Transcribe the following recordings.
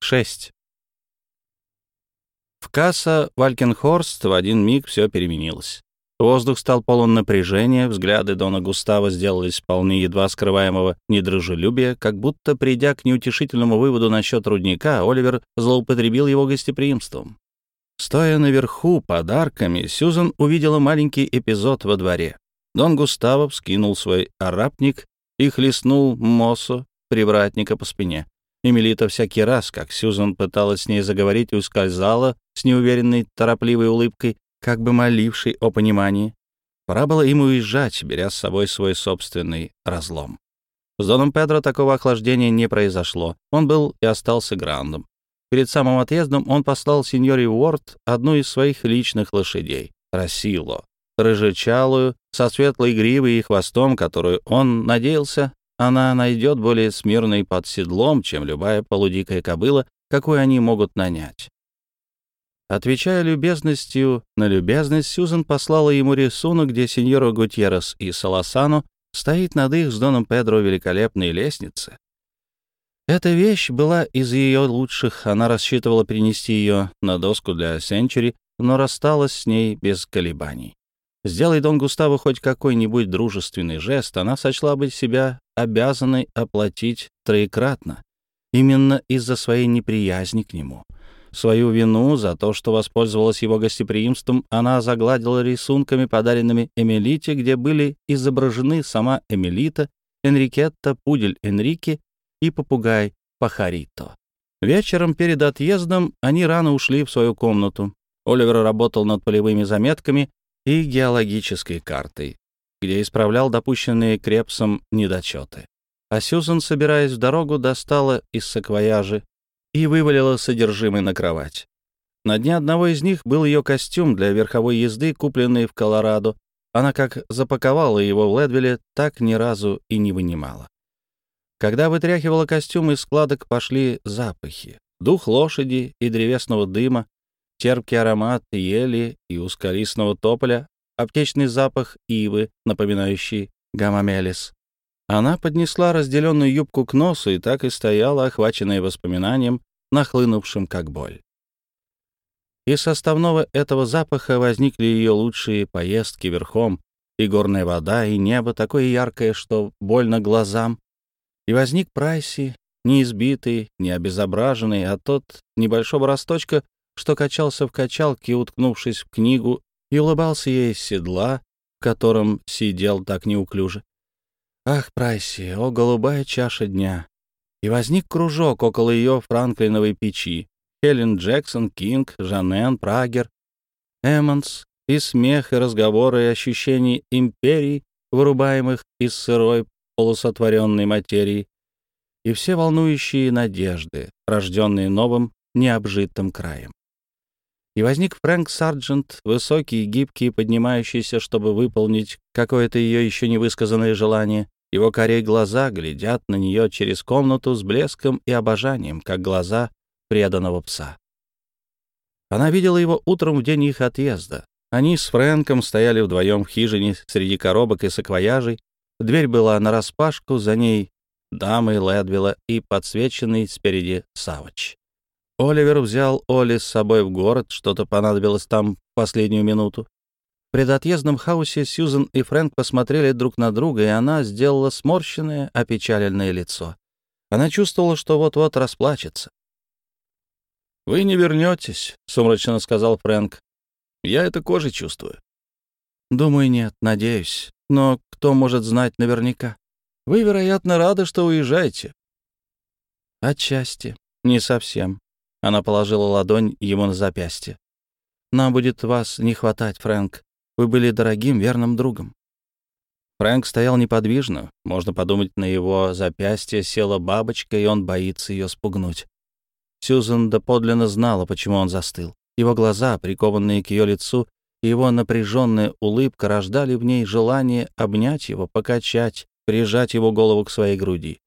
6. В Касса Валькенхорст в один миг все переменилось. Воздух стал полон напряжения, взгляды Дона Густава сделались полны едва скрываемого недружелюбия, как будто, придя к неутешительному выводу насчет рудника, Оливер злоупотребил его гостеприимством. Стоя наверху подарками, Сьюзан увидела маленький эпизод во дворе. Дон Густаво вскинул свой арапник и хлестнул Моссо, привратника, по спине. Эмилита всякий раз, как Сьюзан пыталась с ней заговорить, ускользала с неуверенной, торопливой улыбкой, как бы молившей о понимании. Пора было им уезжать, беря с собой свой собственный разлом. С Доном Педро такого охлаждения не произошло. Он был и остался грандом. Перед самым отъездом он послал сеньоре Уорд одну из своих личных лошадей — Росило, рыжечалую, со светлой гривой и хвостом, которую он надеялся, она найдет более смирной под седлом, чем любая полудикая кобыла, какую они могут нанять. Отвечая любезностью на любезность, Сьюзан послала ему рисунок, где сеньора Гутьеррес и Саласано стоит над их с Доном Педро великолепной лестнице. Эта вещь была из ее лучших, она рассчитывала перенести ее на доску для Сенчури, но рассталась с ней без колебаний. Сделай Дон Густаво хоть какой-нибудь дружественный жест, она сочла бы себя обязанной оплатить троекратно, именно из-за своей неприязни к нему. Свою вину за то, что воспользовалась его гостеприимством, она загладила рисунками, подаренными Эмилите, где были изображены сама Эмилита, Энрикетта, пудель Энрике и попугай Пахарито. Вечером перед отъездом они рано ушли в свою комнату. Оливер работал над полевыми заметками и геологической картой, где исправлял допущенные Крепсом недочеты. А Сьюзан, собираясь в дорогу, достала из саквояжа и вывалила содержимое на кровать. На дне одного из них был ее костюм для верховой езды, купленный в Колорадо. Она как запаковала его в Ледвилле, так ни разу и не вынимала. Когда вытряхивала костюм, из складок пошли запахи. Дух лошади и древесного дыма, терпкий аромат ели и узколистного тополя, аптечный запах ивы, напоминающий гамамелис. Она поднесла разделенную юбку к носу и так и стояла, охваченная воспоминанием, нахлынувшим как боль. Из составного этого запаха возникли ее лучшие поездки верхом, и горная вода, и небо такое яркое, что больно глазам. И возник Прайси, не избитый, не обезображенный, а тот небольшого росточка, что качался в качалке, уткнувшись в книгу, и улыбался ей с седла, в котором сидел так неуклюже. Ах, Прайси, о, голубая чаша дня! И возник кружок около ее франклиновой печи. Хелен Джексон, Кинг, Жанен, Прагер, Эммонс, и смех, и разговоры, и ощущения империй, вырубаемых из сырой полусотворенной материи, и все волнующие надежды, рожденные новым необжитым краем. И возник Фрэнк Сарджент, высокий, гибкий, поднимающийся, чтобы выполнить какое-то ее еще невысказанное желание. Его карие глаза глядят на нее через комнату с блеском и обожанием, как глаза преданного пса. Она видела его утром в день их отъезда. Они с Фрэнком стояли вдвоем в хижине среди коробок и саквояжей. Дверь была нараспашку, за ней дамы Ледвилла и подсвеченный спереди Савач. Оливер взял Оли с собой в город, что-то понадобилось там в последнюю минуту. В предотъездном хаосе Сьюзан и Фрэнк посмотрели друг на друга, и она сделала сморщенное, опечаленное лицо. Она чувствовала, что вот-вот расплачется. «Вы не вернетесь», — сумрачно сказал Фрэнк. «Я это кожей чувствую». «Думаю, нет, надеюсь. Но кто может знать наверняка? Вы, вероятно, рады, что уезжаете». «Отчасти. Не совсем». Она положила ладонь ему на запястье. «Нам будет вас не хватать, Фрэнк. Вы были дорогим, верным другом». Фрэнк стоял неподвижно. Можно подумать, на его запястье села бабочка, и он боится ее спугнуть. Сьюзан доподлинно знала, почему он застыл. Его глаза, прикованные к ее лицу, и его напряженная улыбка рождали в ней желание обнять его, покачать, прижать его голову к своей груди.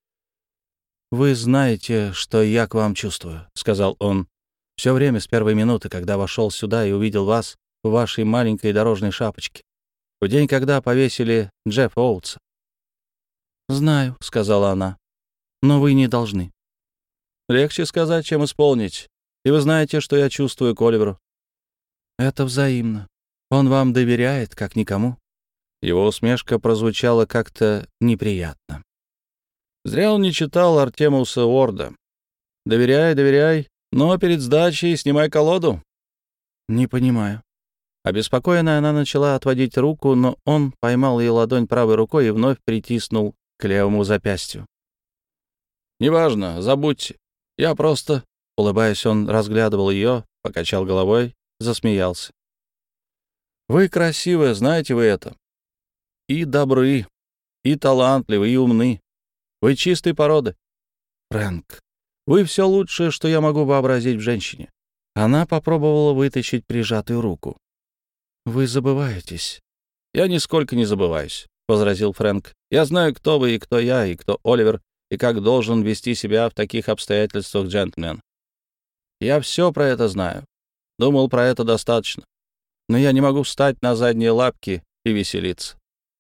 «Вы знаете, что я к вам чувствую», — сказал он. «Все время с первой минуты, когда вошел сюда и увидел вас в вашей маленькой дорожной шапочке, в день, когда повесили Джеффа Оутса». «Знаю», — сказала она, — «но вы не должны». Легче сказать, чем исполнить. И вы знаете, что я чувствую к Оливеру». «Это взаимно. Он вам доверяет, как никому». Его усмешка прозвучала как-то неприятно. Зря он не читал Артемуса Уорда. «Доверяй, доверяй, но перед сдачей снимай колоду». «Не понимаю». Обеспокоенная, она начала отводить руку, но он поймал ее ладонь правой рукой и вновь притиснул к левому запястью. «Неважно, забудьте. Я просто...» Улыбаясь, он разглядывал ее, покачал головой, засмеялся. «Вы красивы, знаете вы это. И добры, и талантливы, и умны. Вы чистой породы. Фрэнк, вы все лучшее, что я могу вообразить в женщине». Она попробовала вытащить прижатую руку. «Вы забываетесь». «Я нисколько не забываюсь», — возразил Фрэнк. «Я знаю, кто вы и кто я, и кто Оливер, и как должен вести себя в таких обстоятельствах джентльмен. Я все про это знаю. Думал, про это достаточно. Но я не могу встать на задние лапки и веселиться».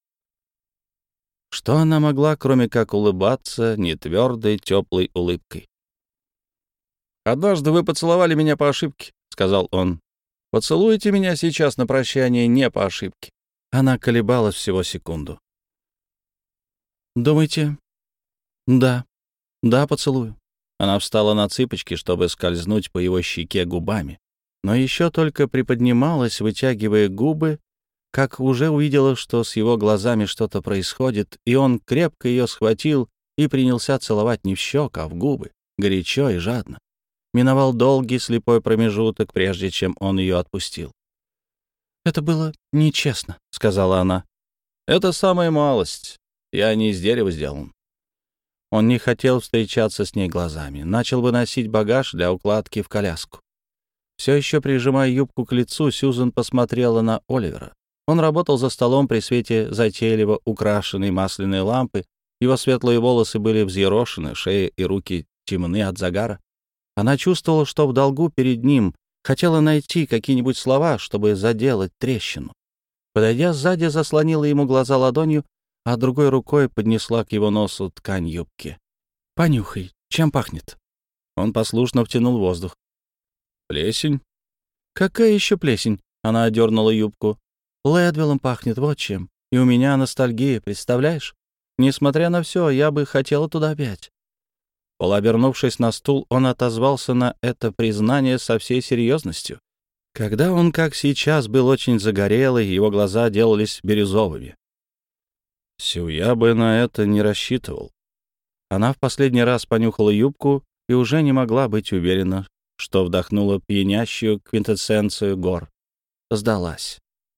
Что она могла, кроме как улыбаться нетвердой, теплой улыбкой? «Однажды вы поцеловали меня по ошибке», — сказал он. «Поцелуйте меня сейчас на прощание не по ошибке». Она колебалась всего секунду. «Думаете?» «Да. Да, поцелую». Она встала на цыпочки, чтобы скользнуть по его щеке губами, но еще только приподнималась, вытягивая губы, как уже увидела, что с его глазами что-то происходит, и он крепко ее схватил и принялся целовать не в щеку, а в губы, горячо и жадно. Миновал долгий слепой промежуток, прежде чем он ее отпустил. «Это было нечестно», — сказала она. «Это самая малость. Я не из дерева сделан». Он не хотел встречаться с ней глазами. Начал выносить багаж для укладки в коляску. Все еще прижимая юбку к лицу, Сьюзен посмотрела на Оливера. Он работал за столом при свете затейливо украшенной масляной лампы. Его светлые волосы были взъерошены, шея и руки темны от загара. Она чувствовала, что в долгу перед ним, хотела найти какие-нибудь слова, чтобы заделать трещину. Подойдя сзади, заслонила ему глаза ладонью, а другой рукой поднесла к его носу ткань юбки. «Понюхай, чем пахнет?» Он послушно втянул воздух. «Плесень?» «Какая еще плесень?» Она одернула юбку. «Лэдвиллом пахнет, вот чем. И у меня ностальгия, представляешь? Несмотря на все, я бы хотела туда опять». Полуобернувшись на стул, он отозвался на это признание со всей серьезностью. Когда он, как сейчас, был очень загорелый, его глаза делались бирюзовыми. «Сю, я бы на это не рассчитывал». Она в последний раз понюхала юбку и уже не могла быть уверена, что вдохнула пьянящую квинтэссенцию гор. Сдалась.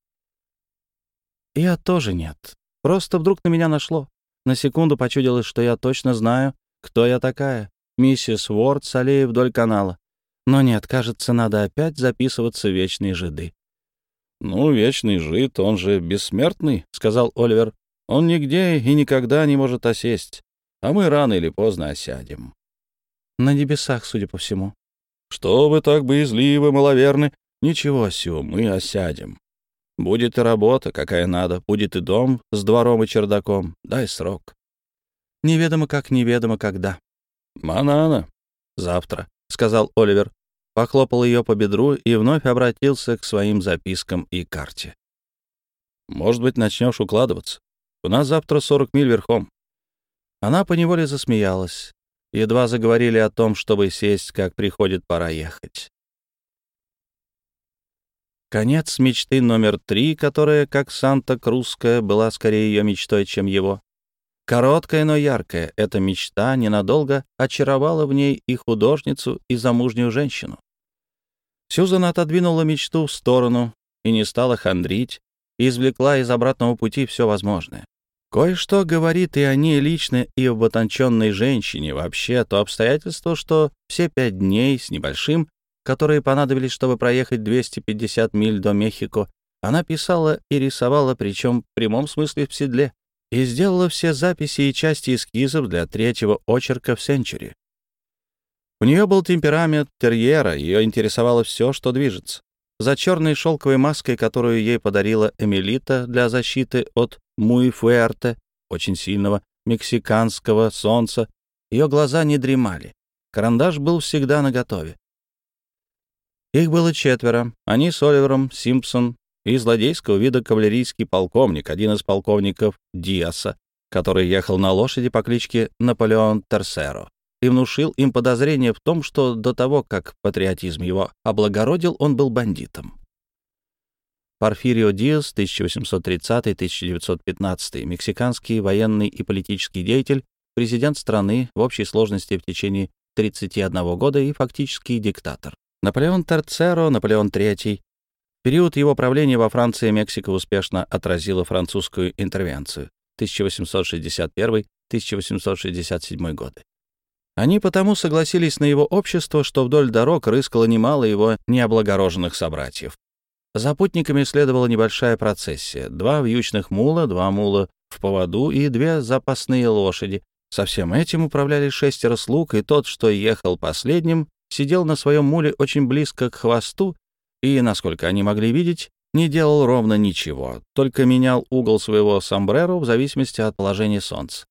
«Я тоже нет. Просто вдруг на меня нашло. На секунду почудилось, что я точно знаю, кто я такая, миссис Уорд с аллеи вдоль канала. Но нет, кажется, надо опять записываться в вечные жиды». «Ну, вечный жид, он же бессмертный», — сказал Оливер. «Он нигде и никогда не может осесть, а мы рано или поздно осядем». «На небесах, судя по всему». «Что вы так боязливы, маловерны? Ничего, Сю, мы осядем. Будет и работа, какая надо, будет и дом с двором и чердаком. Дай срок». «Неведомо как, неведомо когда». «Манана». «Завтра», — сказал Оливер, похлопал ее по бедру и вновь обратился к своим запискам и карте. «Может быть, начнешь укладываться? У нас завтра 40 миль верхом». Она поневоле засмеялась. Едва заговорили о том, чтобы сесть, как приходит пора ехать. Конец мечты номер 3, которая, как Санта-Крузская, была скорее ее мечтой, чем его. Короткая, но яркая, эта мечта ненадолго очаровала в ней и художницу, и замужнюю женщину. Сьюзан отодвинула мечту в сторону и не стала хандрить, и извлекла из обратного пути все возможное. Кое-что говорит и о ней лично, и об утонченной женщине вообще, то обстоятельство, что все 5 дней с небольшим, которые понадобились, чтобы проехать 250 миль до Мехико, она писала и рисовала, причем в прямом смысле в седле, и сделала все записи и части эскизов для 3-го очерка в Сенчури. У нее был темперамент терьера, ее интересовало все, что движется. За черной шелковой маской, которую ей подарила Эмилита для защиты от муй-фуэрте, очень сильного мексиканского солнца, ее глаза не дремали. Карандаш был всегда наготове. Их было 4. Они с Оливером, Симпсон и злодейского вида кавалерийский полковник, один из полковников Диаса, который ехал на лошади по кличке Наполеон Терсеро и внушил им подозрение в том, что до того, как патриотизм его облагородил, он был бандитом. Порфирио Диас, 1830-1915, мексиканский военный и политический деятель, президент страны в общей сложности в течение 31 года и фактически диктатор. Наполеон Терцеро, Наполеон III. В период его правления во Франции Мексика успешно отразила французскую интервенцию 1861-1867 годы. Они потому согласились на его общество, что вдоль дорог рыскало немало его необлагороженных собратьев. За путниками следовала небольшая процессия. 2 вьючных мула, 2 мула в поводу и 2 запасные лошади. Со всем этим управляли 6 слуг, и тот, что ехал последним, сидел на своем муле очень близко к хвосту и, насколько они могли видеть, не делал ровно ничего, только менял угол своего сомбреро в зависимости от положения солнца.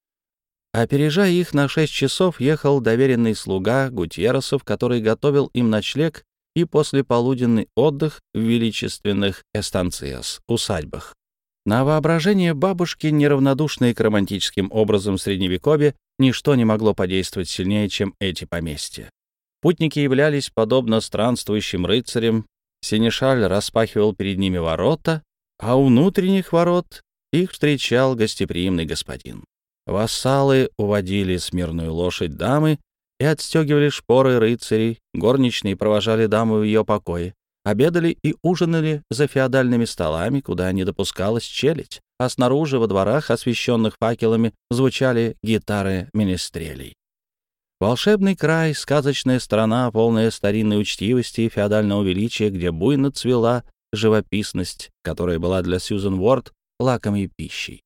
Опережая их на 6 часов, ехал доверенный слуга Гутьерресов, который готовил им ночлег и послеполуденный отдых в величественных эстанциас, усадьбах. На воображение бабушки, неравнодушные к романтическим образам Средневековья, ничто не могло подействовать сильнее, чем эти поместья. Путники являлись подобно странствующим рыцарям, сенешаль распахивал перед ними ворота, а у внутренних ворот их встречал гостеприимный господин. Вассалы уводили смирную лошадь дамы и отстегивали шпоры рыцарей, горничные провожали даму в ее покое, обедали и ужинали за феодальными столами, куда не допускалась челядь, а снаружи во дворах, освещенных факелами, звучали гитары менестрелей. Волшебный край, сказочная страна, полная старинной учтивости и феодального величия, где буйно цвела живописность, которая была для Сьюзен Уорд лакомой пищей.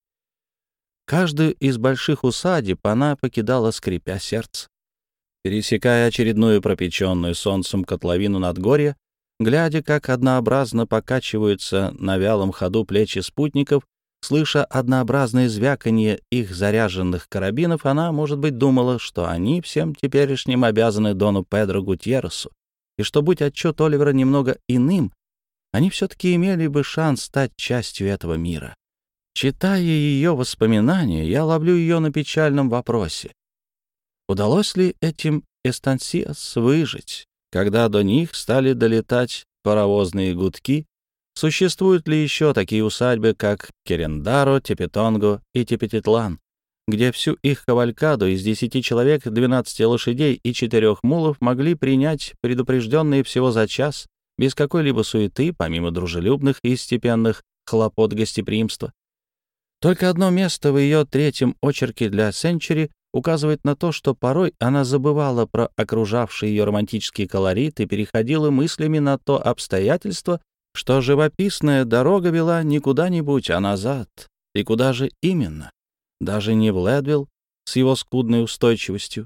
Каждую из больших усадеб она покидала, скрипя сердце. Пересекая очередную пропеченную солнцем котловину Надгорья, глядя, как однообразно покачиваются на вялом ходу плечи спутников, слыша однообразное звяканье их заряженных карабинов, она, может быть, думала, что они всем теперешним обязаны Дону Педро Гутьерресу, и что, будь отчет Оливера немного иным, они все-таки имели бы шанс стать частью этого мира. Читая ее воспоминания, я ловлю ее на печальном вопросе. Удалось ли этим эстансиас выжить, когда до них стали долетать паровозные гудки? Существуют ли еще такие усадьбы, как Керендаро, Тепетонго и Тепетитлан, где всю их кавалькаду из 10 человек, 12 лошадей и 4 мулов могли принять предупрежденные всего за час, без какой-либо суеты, помимо дружелюбных и степенных хлопот гостеприимства? Только одно место в ее 3-м очерке для Сенчури указывает на то, что порой она забывала про окружавший ее романтический колорит и переходила мыслями на то обстоятельство, что живописная дорога вела не куда-нибудь, а назад. И куда же именно? Даже не в Лэдвилл с его скудной устойчивостью.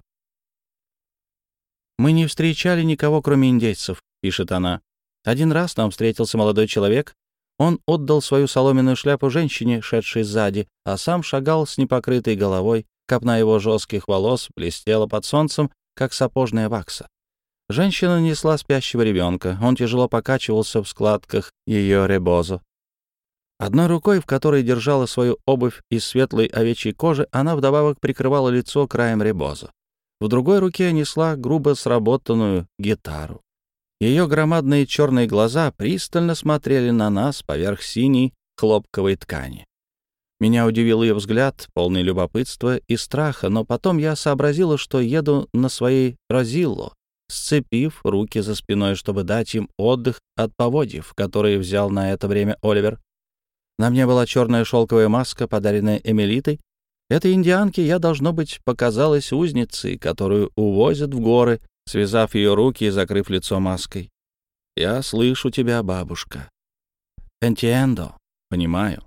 «Мы не встречали никого, кроме индейцев», — пишет она. «Один раз нам встретился молодой человек. Он отдал свою соломенную шляпу женщине, шедшей сзади, а сам шагал с непокрытой головой. Копна его жестких волос блестела под солнцем, как сапожная вакса. Женщина несла спящего ребенка. Он тяжело покачивался в складках ее ребозо. Одной рукой, в которой держала свою обувь из светлой овечьей кожи, она вдобавок прикрывала лицо краем ребозо. В другой руке несла грубо сработанную гитару. Ее громадные черные глаза пристально смотрели на нас поверх синей хлопковой ткани. Меня удивил ее взгляд, полный любопытства и страха, но потом я сообразила, что еду на своей Розилло, сцепив руки за спиной, чтобы дать им отдых от поводьев, которые взял на это время Оливер. На мне была черная шелковая маска, подаренная Эмилитой. Этой индианке я, должно быть, показалась узницей, которую увозят в горы, связав ее руки и закрыв лицо маской. «Я слышу тебя, бабушка». «Entiendo», — понимаю.